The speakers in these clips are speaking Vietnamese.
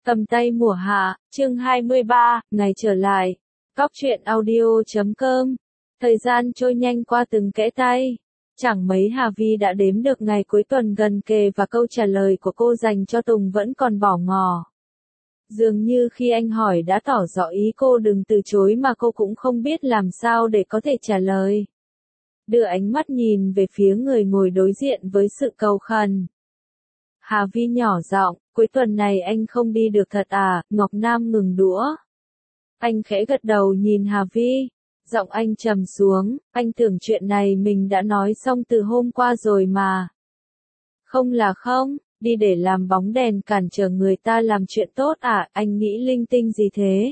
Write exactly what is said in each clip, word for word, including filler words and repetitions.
Cầm tay mùa hạ, chương hai mươi ba, ngày trở lại. Cóc truyện audio chấm com. Thời gian trôi nhanh qua từng kẽ tay. Chẳng mấy Hà Vi đã đếm được ngày cuối tuần gần kề và câu trả lời của cô dành cho Tùng vẫn còn bỏ ngỏ. Dường như khi anh hỏi đã tỏ rõ ý cô đừng từ chối mà cô cũng không biết làm sao để có thể trả lời. Đưa ánh mắt nhìn về phía người ngồi đối diện với sự cầu khẩn. Hà Vi nhỏ giọng, cuối tuần này anh không đi được thật à? Ngọc Nam ngừng đũa. Anh khẽ gật đầu nhìn Hà Vi. Giọng anh trầm xuống, anh tưởng chuyện này mình đã nói xong từ hôm qua rồi mà. Không là không, đi để làm bóng đèn cản trở người ta làm chuyện tốt à? Anh nghĩ linh tinh gì thế?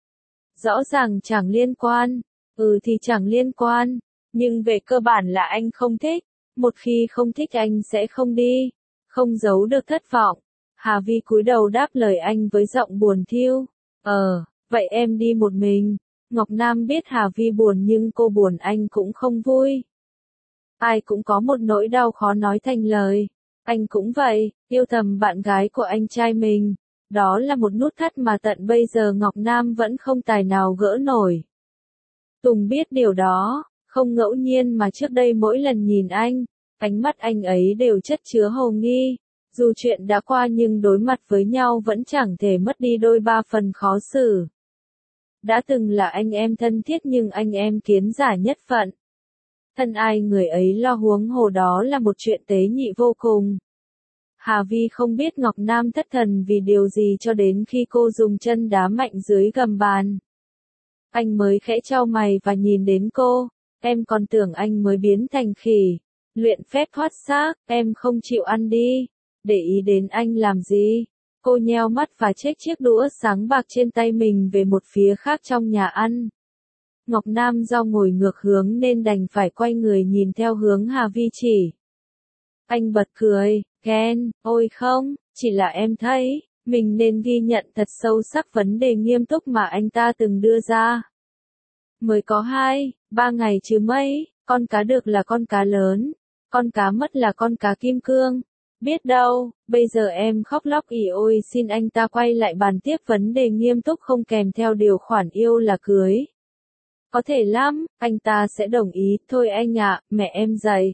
Rõ ràng chẳng liên quan. Ừ thì chẳng liên quan. Nhưng về cơ bản là anh không thích. Một khi không thích anh sẽ không đi. Không giấu được thất vọng. Hà Vi cúi đầu đáp lời anh với giọng buồn thiu. Ờ, vậy em đi một mình. Ngọc Nam biết Hà Vi buồn nhưng cô buồn anh cũng không vui. Ai cũng có một nỗi đau khó nói thành lời. Anh cũng vậy, yêu thầm bạn gái của anh trai mình. Đó là một nút thắt mà tận bây giờ Ngọc Nam vẫn không tài nào gỡ nổi. Tùng biết điều đó, không ngẫu nhiên mà trước đây mỗi lần nhìn anh, ánh mắt anh ấy đều chất chứa hồ nghi. Dù chuyện đã qua nhưng đối mặt với nhau vẫn chẳng thể mất đi đôi ba phần khó xử. Đã từng là anh em thân thiết nhưng anh em kiến giả nhất phận. Thân ai người ấy lo, huống hồ đó là một chuyện tế nhị vô cùng. Hà Vi không biết Ngọc Nam thất thần vì điều gì cho đến khi cô dùng chân đá mạnh dưới gầm bàn. Anh mới khẽ chau mày và nhìn đến cô. Em còn tưởng anh mới biến thành khỉ. Luyện phép thoát xác, em không chịu ăn đi. Để ý đến anh làm gì? Cô nheo mắt và chếch chiếc đũa sáng bạc trên tay mình về một phía khác trong nhà ăn. Ngọc Nam do ngồi ngược hướng nên đành phải quay người nhìn theo hướng Hà Vi chỉ. Anh bật cười, Ken, ôi không, chỉ là em thấy, mình nên ghi nhận thật sâu sắc vấn đề nghiêm túc mà anh ta từng đưa ra. Mới có hai, ba ngày chứ mấy, con cá được là con cá lớn, con cá mất là con cá kim cương. Biết đâu, bây giờ em khóc lóc ỉ ôi xin anh ta quay lại bàn tiếp vấn đề nghiêm túc không kèm theo điều khoản yêu là cưới. Có thể lắm, anh ta sẽ đồng ý, thôi anh ạ, mẹ em dạy.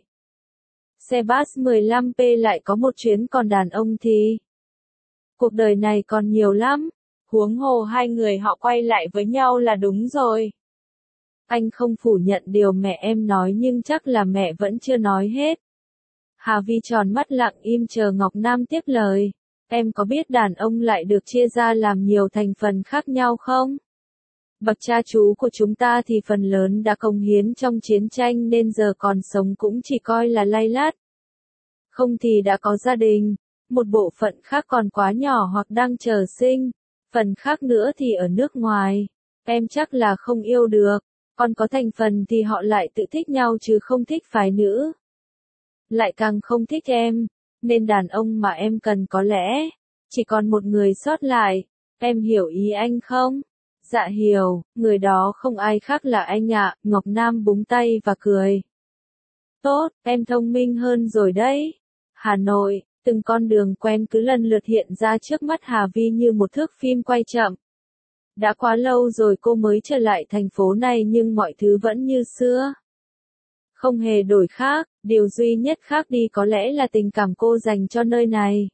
Xe bus mười lăm p lại có một chuyến, còn đàn ông thì... Cuộc đời này còn nhiều lắm, huống hồ hai người họ quay lại với nhau là đúng rồi. Anh không phủ nhận điều mẹ em nói nhưng chắc là mẹ vẫn chưa nói hết. Hà Vi tròn mắt lặng im chờ Ngọc Nam tiếp lời. Em có biết đàn ông lại được chia ra làm nhiều thành phần khác nhau không? Bậc cha chú của chúng ta thì phần lớn đã cống hiến trong chiến tranh nên giờ còn sống cũng chỉ coi là lay lắt. Không thì đã có gia đình, một bộ phận khác còn quá nhỏ hoặc đang chờ sinh, phần khác nữa thì ở nước ngoài. Em chắc là không yêu được, còn có thành phần thì họ lại tự thích nhau chứ không thích phái nữ. Lại càng không thích em, nên đàn ông mà em cần có lẽ chỉ còn một người sót lại. Em hiểu ý anh không? Dạ hiểu, người đó không ai khác là anh ạ. Ngọc Nam búng tay và cười. Tốt, em thông minh hơn rồi đấy. Hà Nội, từng con đường quen cứ lần lượt hiện ra trước mắt Hà Vi như một thước phim quay chậm. Đã quá lâu rồi cô mới trở lại thành phố này nhưng mọi thứ vẫn như xưa. Không hề đổi khác, điều duy nhất khác đi có lẽ là tình cảm cô dành cho nơi này.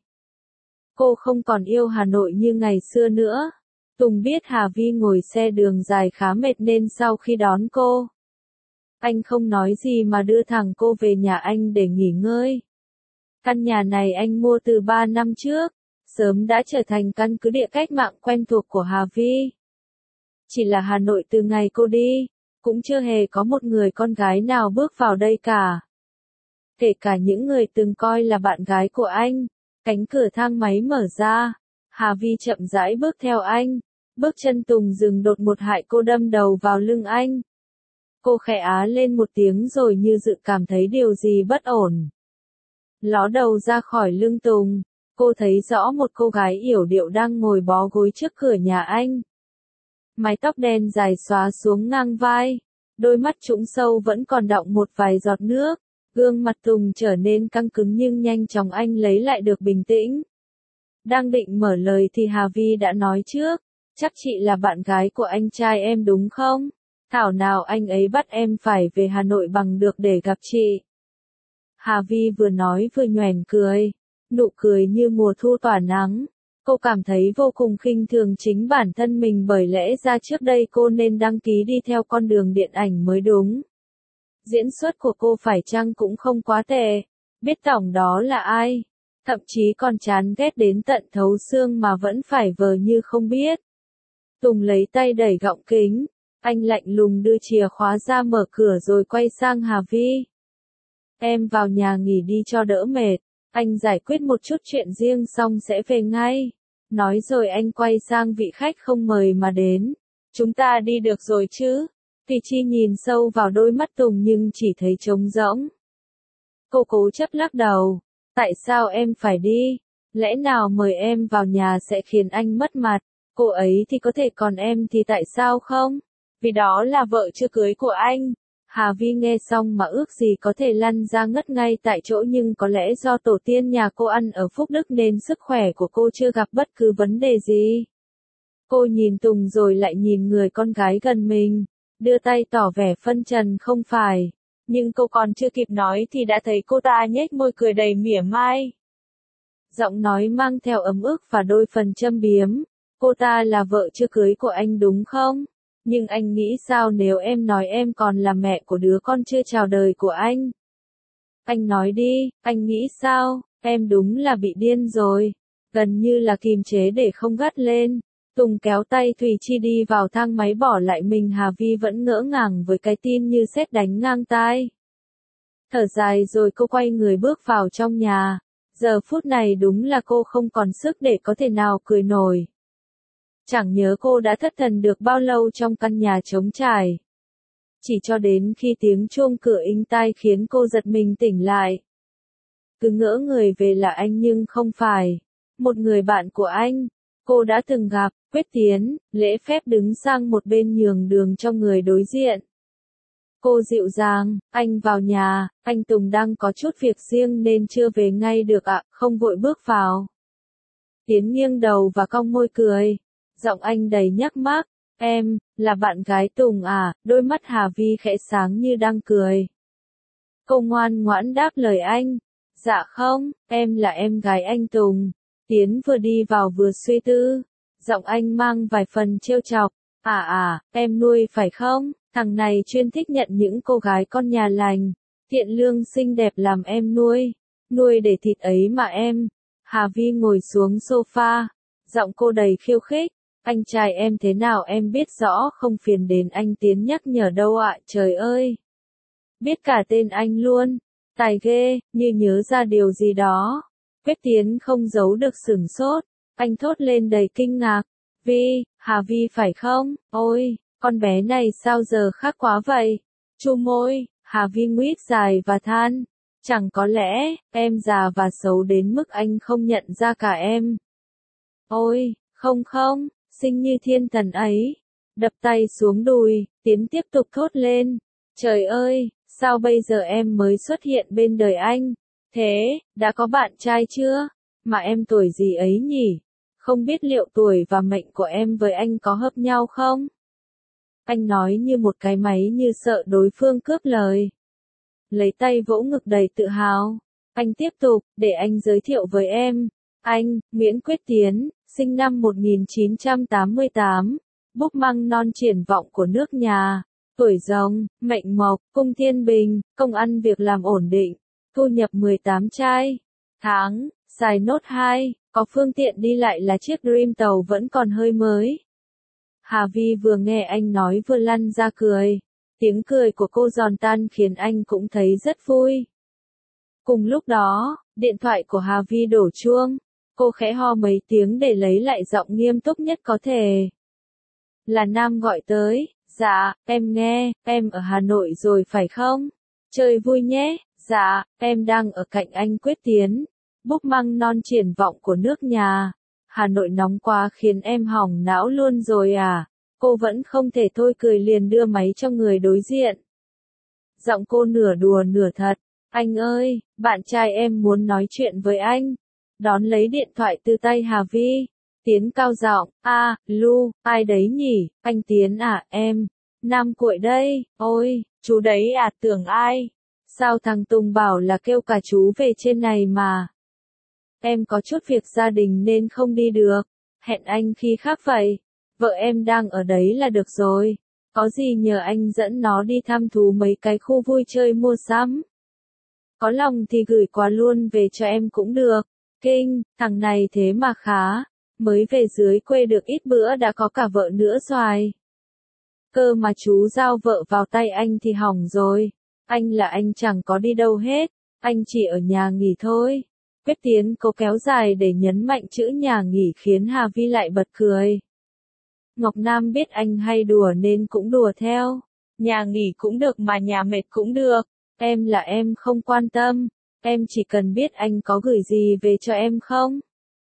Cô không còn yêu Hà Nội như ngày xưa nữa. Tùng biết Hà Vi ngồi xe đường dài khá mệt nên sau khi đón cô, anh không nói gì mà đưa thẳng cô về nhà anh để nghỉ ngơi. Căn nhà này anh mua từ ba năm trước, sớm đã trở thành căn cứ địa cách mạng quen thuộc của Hà Vi. Chỉ là Hà Nội từ ngày cô đi, cũng chưa hề có một người con gái nào bước vào đây cả. Kể cả những người từng coi là bạn gái của anh. Cánh cửa thang máy mở ra, Hà Vi chậm rãi bước theo anh. Bước chân Tùng dừng đột một hại cô đâm đầu vào lưng anh. Cô khẽ á lên một tiếng rồi như dự cảm thấy điều gì bất ổn. Ló đầu ra khỏi lưng Tùng, cô thấy rõ một cô gái yểu điệu đang ngồi bó gối trước cửa nhà anh. Mái tóc đen dài xóa xuống ngang vai, đôi mắt trũng sâu vẫn còn đọng một vài giọt nước. Gương mặt Tùng trở nên căng cứng nhưng nhanh chóng anh lấy lại được bình tĩnh. Đang định mở lời thì Hà Vi đã nói trước, chắc chị là bạn gái của anh trai em đúng không? Thảo nào anh ấy bắt em phải về Hà Nội bằng được để gặp chị. Hà Vi vừa nói vừa nhoẻn cười, nụ cười như mùa thu tỏa nắng. Cô cảm thấy vô cùng khinh thường chính bản thân mình bởi lẽ ra trước đây cô nên đăng ký đi theo con đường điện ảnh mới đúng. Diễn xuất của cô phải chăng cũng không quá tệ, biết tổng đó là ai, thậm chí còn chán ghét đến tận thấu xương mà vẫn phải vờ như không biết. Tùng lấy tay đẩy gọng kính, anh lạnh lùng đưa chìa khóa ra mở cửa rồi quay sang Hà Vi. Em vào nhà nghỉ đi cho đỡ mệt, anh giải quyết một chút chuyện riêng xong sẽ về ngay. Nói rồi anh quay sang vị khách không mời mà đến. Chúng ta đi được rồi chứ? Kỳ Chi nhìn sâu vào đôi mắt Tùng nhưng chỉ thấy trống rỗng. Cô cố chấp lắc đầu. Tại sao em phải đi? Lẽ nào mời em vào nhà sẽ khiến anh mất mặt? Cô ấy thì có thể còn em thì tại sao không? Vì đó là vợ chưa cưới của anh. Hà Vi nghe xong mà ước gì có thể lăn ra ngất ngay tại chỗ nhưng có lẽ do tổ tiên nhà cô ăn ở Phúc Đức nên sức khỏe của cô chưa gặp bất cứ vấn đề gì. Cô nhìn Tùng rồi lại nhìn người con gái gần mình, đưa tay tỏ vẻ phân trần không phải. Nhưng cô còn chưa kịp nói thì đã thấy cô ta nhếch môi cười đầy mỉa mai. Giọng nói mang theo ấm ức và đôi phần châm biếm. Cô ta là vợ chưa cưới của anh đúng không? Nhưng anh nghĩ sao nếu em nói em còn là mẹ của đứa con chưa chào đời của anh? Anh nói đi, anh nghĩ sao? Em đúng là bị điên rồi. Gần như là kìm chế để không gắt lên. Tùng kéo tay Thùy Chi đi vào thang máy bỏ lại mình. Hà Vi vẫn ngỡ ngàng với cái tin như sét đánh ngang tai. Thở dài rồi cô quay người bước vào trong nhà. Giờ phút này đúng là cô không còn sức để có thể nào cười nổi. Chẳng nhớ cô đã thất thần được bao lâu trong căn nhà trống trải. Chỉ cho đến khi tiếng chuông cửa inh tai khiến cô giật mình tỉnh lại. Cứ ngỡ người về là anh nhưng không phải. Một người bạn của anh, cô đã từng gặp, Quyết Tiến, lễ phép đứng sang một bên nhường đường cho người đối diện. Cô dịu dàng, anh vào nhà, anh Tùng đang có chút việc riêng nên chưa về ngay được ạ, không vội bước vào. Tiến nghiêng đầu và cong môi cười. Giọng anh đầy nhắc mắc, em, là bạn gái Tùng à, đôi mắt Hà Vi khẽ sáng như đang cười. Cô ngoan ngoãn đáp lời anh, dạ không, em là em gái anh Tùng. Tiến vừa đi vào vừa suy tư, giọng anh mang vài phần trêu chọc, à à, em nuôi phải không, thằng này chuyên thích nhận những cô gái con nhà lành, thiện lương xinh đẹp làm em nuôi, nuôi để thịt ấy mà em. Hà Vi ngồi xuống sofa, giọng cô đầy khiêu khích. Anh trai em thế nào em biết rõ không phiền đến anh Tiến nhắc nhở đâu ạ, trời ơi. Biết cả tên anh luôn, tài ghê, như nhớ ra điều gì đó. Quyết Tiến không giấu được sửng sốt, anh thốt lên đầy kinh ngạc. Vi, Hà Vi phải không? Ôi, con bé này sao giờ khác quá vậy? Chu môi, Hà Vi nguyết dài và than. Chẳng có lẽ, em già và xấu đến mức anh không nhận ra cả em. Ôi, không không. Xinh như thiên thần ấy, đập tay xuống đùi, Tiến tiếp tục thốt lên, trời ơi, sao bây giờ em mới xuất hiện bên đời anh, thế, đã có bạn trai chưa, mà em tuổi gì ấy nhỉ, không biết liệu tuổi và mệnh của em với anh có hợp nhau không? Anh nói như một cái máy như sợ đối phương cướp lời. Lấy tay vỗ ngực đầy tự hào, anh tiếp tục, để anh giới thiệu với em, anh, Nguyễn Quyết Tiến. Sinh năm một nghìn chín trăm tám mươi tám, búp măng non triển vọng của nước nhà, tuổi Rồng, mệnh Mộc, cung thiên bình, công ăn việc làm ổn định, thu nhập mười tám trai, tháng, xài Note hai, có phương tiện đi lại là chiếc Dream tàu vẫn còn hơi mới. Hà Vi vừa nghe anh nói vừa lăn ra cười, tiếng cười của cô giòn tan khiến anh cũng thấy rất vui. Cùng lúc đó, điện thoại của Hà Vi đổ chuông. Cô khẽ ho mấy tiếng để lấy lại giọng nghiêm túc nhất có thể. Là Nam gọi tới, dạ, em nghe, em ở Hà Nội rồi phải không? Chơi vui nhé, dạ, em đang ở cạnh anh Quyết Tiến. Búp măng non triển vọng của nước nhà. Hà Nội nóng quá khiến em hỏng não luôn rồi à? Cô vẫn không thể thôi cười liền đưa máy cho người đối diện. Giọng cô nửa đùa nửa thật. Anh ơi, bạn trai em muốn nói chuyện với anh. đón lấy điện thoại từ tay Hà Vi. Tiến cao giọng, a, Lu, ai đấy nhỉ, anh Tiến à, em, Nam Cuội đây, ôi, chú đấy à, tưởng ai, sao thằng Tùng bảo là kêu cả chú về trên này mà. Em có chút việc gia đình nên không đi được, hẹn anh khi khác vậy, vợ em đang ở đấy là được rồi, có gì nhờ anh dẫn nó đi thăm thú mấy cái khu vui chơi mua sắm. Có lòng thì gửi quà luôn về cho em cũng được, kinh, thằng này thế mà khá. Mới về dưới quê được ít bữa đã có cả vợ nữa xoài. Cơ mà chú giao vợ vào tay anh thì hỏng rồi. Anh là anh chẳng có đi đâu hết, anh chỉ ở nhà nghỉ thôi. Quyết Tiến cố kéo dài để nhấn mạnh chữ nhà nghỉ khiến Hà Vi lại bật cười. Ngọc Nam biết anh hay đùa nên cũng đùa theo. Nhà nghỉ cũng được mà nhà mệt cũng được. Em là em không quan tâm. Em chỉ cần biết anh có gửi gì về cho em không?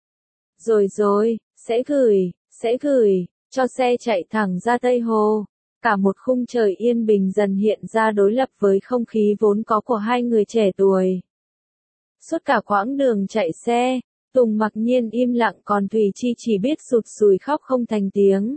Rồi rồi, sẽ gửi, sẽ gửi, cho xe chạy thẳng ra Tây Hồ. Cả một khung trời yên bình dần hiện ra đối lập với không khí vốn có của hai người trẻ tuổi. Suốt cả quãng đường chạy xe, Tùng mặc nhiên im lặng còn Thùy Chi chỉ biết sụt sùi khóc không thành tiếng.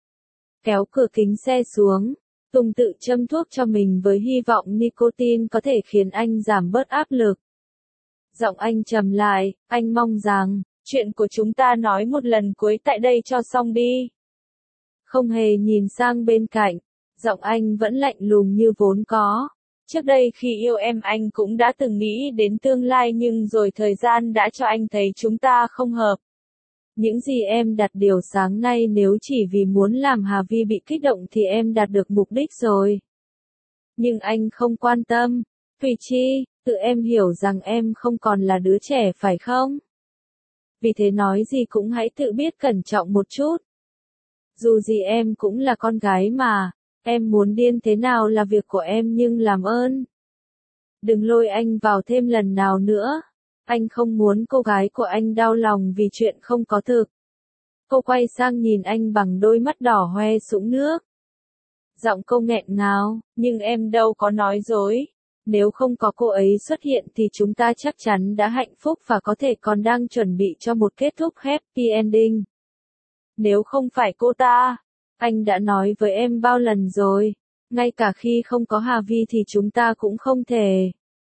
Kéo cửa kính xe xuống, Tùng tự châm thuốc cho mình với hy vọng nicotine có thể khiến anh giảm bớt áp lực. Giọng anh trầm lại, anh mong rằng, chuyện của chúng ta nói một lần cuối tại đây cho xong đi. Không hề nhìn sang bên cạnh, giọng anh vẫn lạnh lùng như vốn có. Trước đây khi yêu em anh cũng đã từng nghĩ đến tương lai nhưng rồi thời gian đã cho anh thấy chúng ta không hợp. Những gì em đặt điều sáng nay nếu chỉ vì muốn làm Hà Vi bị kích động thì em đạt được mục đích rồi. Nhưng anh không quan tâm. Thùy Chi, tự em hiểu rằng em không còn là đứa trẻ phải không? Vì thế nói gì cũng hãy tự biết cẩn trọng một chút. Dù gì em cũng là con gái mà, em muốn điên thế nào là việc của em nhưng làm ơn. Đừng lôi anh vào thêm lần nào nữa. Anh không muốn cô gái của anh đau lòng vì chuyện không có thực. Cô quay sang nhìn anh bằng đôi mắt đỏ hoe sũng nước. Giọng cô nghẹn ngào, nhưng em đâu có nói dối. Nếu không có cô ấy xuất hiện thì chúng ta chắc chắn đã hạnh phúc và có thể còn đang chuẩn bị cho một kết thúc happy ending. Nếu không phải cô ta, anh đã nói với em bao lần rồi, ngay cả khi không có Hà Vi thì chúng ta cũng không thể.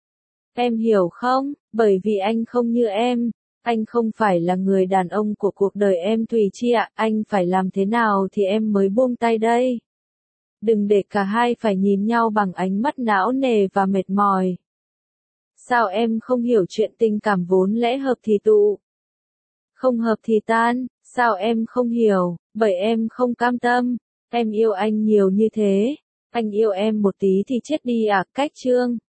Em hiểu không, bởi vì anh không như em, anh không phải là người đàn ông của cuộc đời em Thùy Chi ạ, anh phải làm thế nào thì em mới buông tay đây. Đừng để cả hai phải nhìn nhau bằng ánh mắt não nề và mệt mỏi. Sao em không hiểu chuyện tình cảm vốn lẽ hợp thì tụ, không hợp thì tan, sao em không hiểu, bởi em không cam tâm, em yêu anh nhiều như thế, anh yêu em một tí thì chết đi à, cách chương.